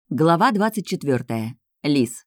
Глава 24. Лис.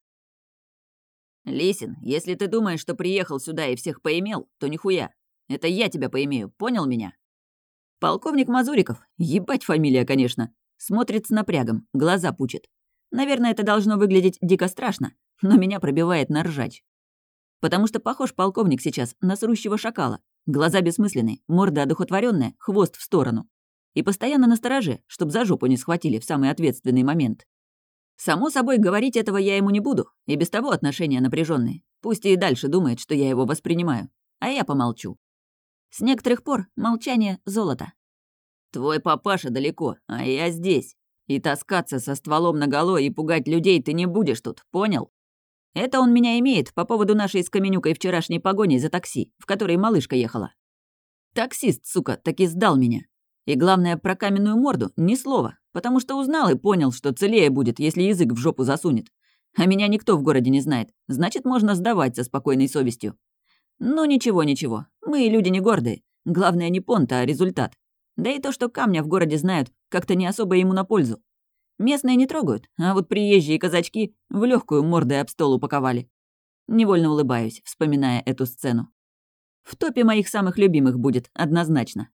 «Лисин, если ты думаешь, что приехал сюда и всех поимел, то нихуя. Это я тебя поимею, понял меня?» Полковник Мазуриков, ебать фамилия, конечно, смотрит с напрягом, глаза пучит. Наверное, это должно выглядеть дико страшно, но меня пробивает на ржач. Потому что похож полковник сейчас на срущего шакала. Глаза бессмысленные, морда одухотворенная, хвост в сторону. И постоянно настороже, чтоб за жопу не схватили в самый ответственный момент. Само собой, говорить этого я ему не буду, и без того отношения напряженные. Пусть и дальше думает, что я его воспринимаю, а я помолчу. С некоторых пор молчание — золото. Твой папаша далеко, а я здесь. И таскаться со стволом наголо и пугать людей ты не будешь тут, понял? Это он меня имеет по поводу нашей с Каменюкой вчерашней погони за такси, в которой малышка ехала. Таксист, сука, таки сдал меня. И главное, про каменную морду ни слова, потому что узнал и понял, что целее будет, если язык в жопу засунет. А меня никто в городе не знает, значит, можно сдавать со спокойной совестью. Ну ничего, мы люди не гордые. Главное не понта, а результат. Да и то, что камня в городе знают, как-то не особо ему на пользу. Местные не трогают, а вот приезжие казачки в легкую мордой об стол упаковали. Невольно улыбаюсь, вспоминая эту сцену. В топе моих самых любимых будет, однозначно.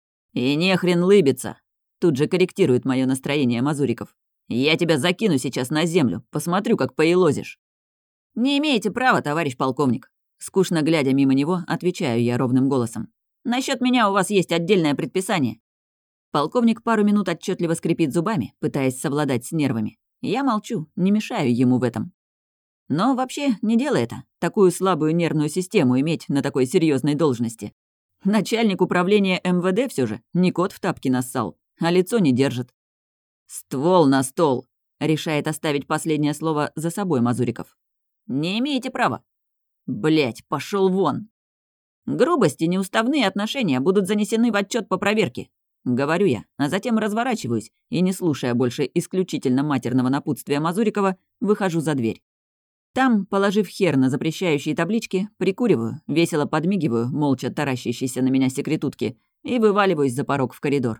«И не хрен лыбиться!» Тут же корректирует мое настроение Мазуриков. «Я тебя закину сейчас на землю, посмотрю, как поелозишь». «Не имеете права, товарищ полковник». Скучно глядя мимо него, отвечаю я ровным голосом. «Насчет меня у вас есть отдельное предписание». Полковник пару минут отчетливо скрипит зубами, пытаясь совладать с нервами. Я молчу, не мешаю ему в этом. Но вообще не дело это, такую слабую нервную систему иметь на такой серьезной должности. Начальник управления МВД все же не кот в тапки нассал, а лицо не держит. «Ствол на стол!» — решает оставить последнее слово за собой Мазуриков. «Не имеете права». Блять, пошел вон. Грубость и неуставные отношения будут занесены в отчет по проверке. Говорю я, а затем разворачиваюсь и, не слушая больше исключительно матерного напутствия Мазурикова, выхожу за дверь. Там, положив хер на запрещающие таблички, прикуриваю, весело подмигиваю, молча таращащейся на меня секретутки, и вываливаюсь за порог в коридор.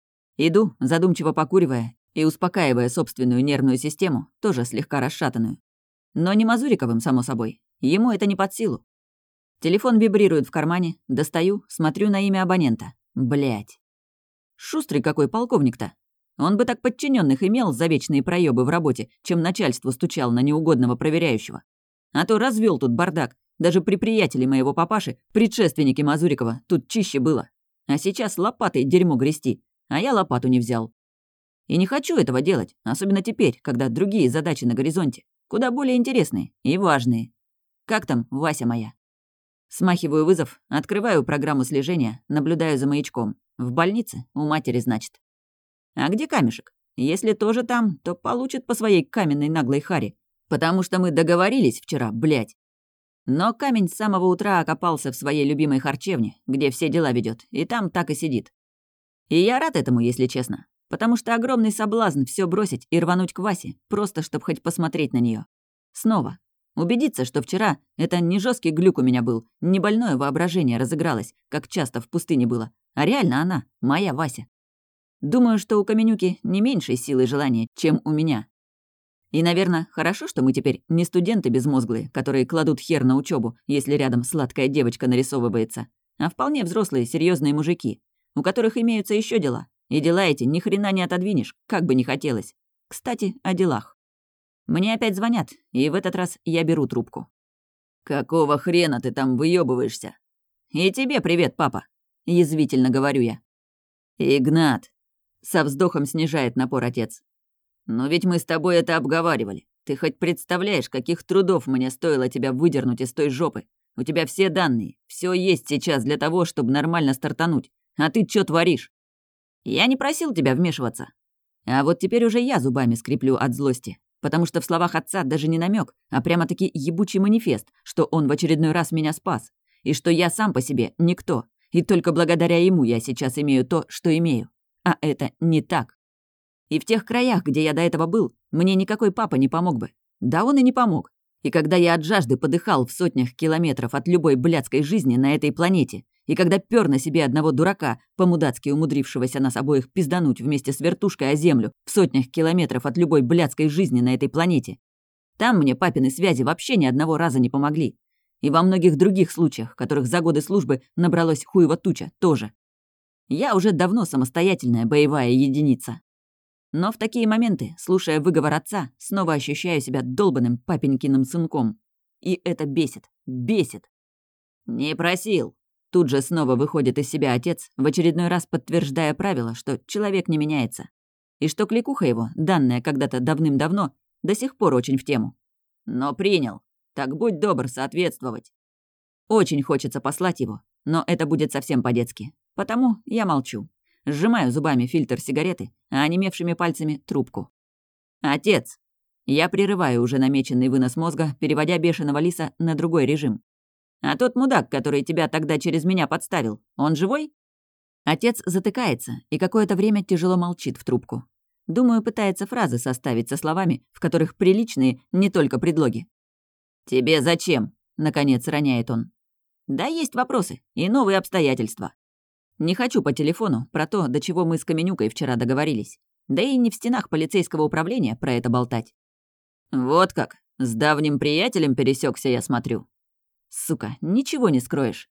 Иду, задумчиво покуривая и успокаивая собственную нервную систему, тоже слегка расшатанную. Но не Мазуриковым, само собой. Ему это не под силу. Телефон вибрирует в кармане, достаю, смотрю на имя абонента. Блять. Шустрый какой полковник-то. Он бы так подчиненных имел за вечные проебы в работе, чем начальству стучал на неугодного проверяющего. А то развел тут бардак. Даже при приятеле моего папаши, предшественнике Мазурикова, тут чище было. А сейчас лопатой дерьмо грести, а я лопату не взял. И не хочу этого делать, особенно теперь, когда другие задачи на горизонте, куда более интересные и важные. Как там, Вася моя? Смахиваю вызов, открываю программу слежения, наблюдаю за маячком. В больнице, у матери, значит. А где камешек? Если тоже там, то получит по своей каменной наглой харе. Потому что мы договорились вчера, блядь. Но камень с самого утра окопался в своей любимой харчевне, где все дела ведет, и там так и сидит. И я рад этому, если честно. Потому что огромный соблазн все бросить и рвануть к Васе, просто чтобы хоть посмотреть на нее. Снова. Убедиться, что вчера это не жесткий глюк у меня был, не больное воображение разыгралось, как часто в пустыне было, а реально она, моя Вася. Думаю, что у Каменюки не меньшей силы желания, чем у меня. И, наверное, хорошо, что мы теперь не студенты безмозглые, которые кладут хер на учебу, если рядом сладкая девочка нарисовывается, а вполне взрослые серьезные мужики, у которых имеются еще дела. И дела эти ни хрена не отодвинешь, как бы ни хотелось. Кстати, о делах. Мне опять звонят, и в этот раз я беру трубку. «Какого хрена ты там выёбываешься?» «И тебе привет, папа», — язвительно говорю я. «Игнат», — со вздохом снижает напор отец. «Но ведь мы с тобой это обговаривали. Ты хоть представляешь, каких трудов мне стоило тебя выдернуть из той жопы? У тебя все данные, все есть сейчас для того, чтобы нормально стартануть. А ты чё творишь?» «Я не просил тебя вмешиваться». А вот теперь уже я зубами скреплю от злости, потому что в словах отца даже не намек, а прямо-таки ебучий манифест, что он в очередной раз меня спас, и что я сам по себе никто, и только благодаря ему я сейчас имею то, что имею. А это не так. И в тех краях, где я до этого был, мне никакой папа не помог бы. Да он и не помог. И когда я от жажды подыхал в сотнях километров от любой блядской жизни на этой планете, И когда пёр на себе одного дурака, по-мудацки умудрившегося нас обоих пиздануть вместе с вертушкой о землю в сотнях километров от любой блядской жизни на этой планете. Там мне папины связи вообще ни одного раза не помогли. И во многих других случаях, которых за годы службы набралось хуево туча, тоже. Я уже давно самостоятельная боевая единица. Но в такие моменты, слушая выговор отца, снова ощущаю себя долбанным папенькиным сынком. И это бесит. Бесит. «Не просил». Тут же снова выходит из себя отец, в очередной раз подтверждая правило, что человек не меняется. И что кликуха его, данная когда-то давным-давно, до сих пор очень в тему. «Но принял. Так будь добр соответствовать». Очень хочется послать его, но это будет совсем по-детски. Потому я молчу. Сжимаю зубами фильтр сигареты, а онемевшими пальцами — трубку. «Отец!» Я прерываю уже намеченный вынос мозга, переводя бешеного лиса на другой режим. «А тот мудак, который тебя тогда через меня подставил, он живой?» Отец затыкается и какое-то время тяжело молчит в трубку. Думаю, пытается фразы составить со словами, в которых приличные не только предлоги. «Тебе зачем?» — наконец роняет он. «Да есть вопросы и новые обстоятельства. Не хочу по телефону про то, до чего мы с Каменюкой вчера договорились. Да и не в стенах полицейского управления про это болтать». «Вот как? С давним приятелем пересекся, я смотрю». «Сука, ничего не скроешь».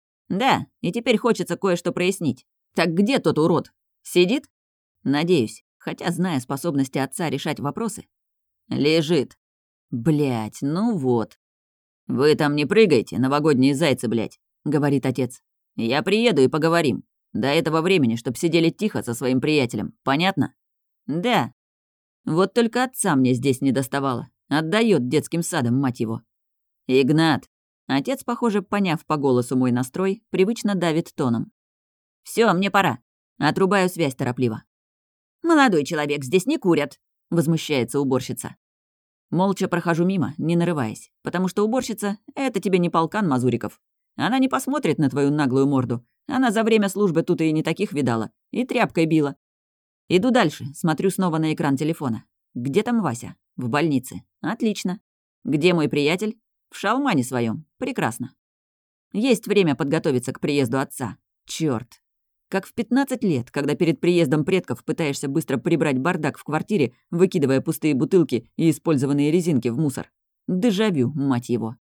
«Да, и теперь хочется кое-что прояснить. Так где тот урод? Сидит?» «Надеюсь, хотя, зная способности отца решать вопросы». «Лежит». Блять, ну вот. «Вы там не прыгайте, новогодние зайцы, блять», — говорит отец. «Я приеду и поговорим. До этого времени, чтоб сидели тихо со своим приятелем. Понятно?» «Да». Вот только отца мне здесь не доставало. Отдаёт детским садом, мать его. «Игнат». Отец, похоже, поняв по голосу мой настрой, привычно давит тоном. «Всё, мне пора». Отрубаю связь торопливо. «Молодой человек, здесь не курят», — возмущается уборщица. Молча прохожу мимо, не нарываясь, потому что уборщица — это тебе не полкан Мазуриков. Она не посмотрит на твою наглую морду. Она за время службы тут и не таких видала, и тряпкой била. Иду дальше, смотрю снова на экран телефона. Где там Вася? В больнице. Отлично. Где мой приятель? В шалмане своем. Прекрасно. Есть время подготовиться к приезду отца. Чёрт. Как в 15 лет, когда перед приездом предков пытаешься быстро прибрать бардак в квартире, выкидывая пустые бутылки и использованные резинки в мусор. Дежавю, мать его.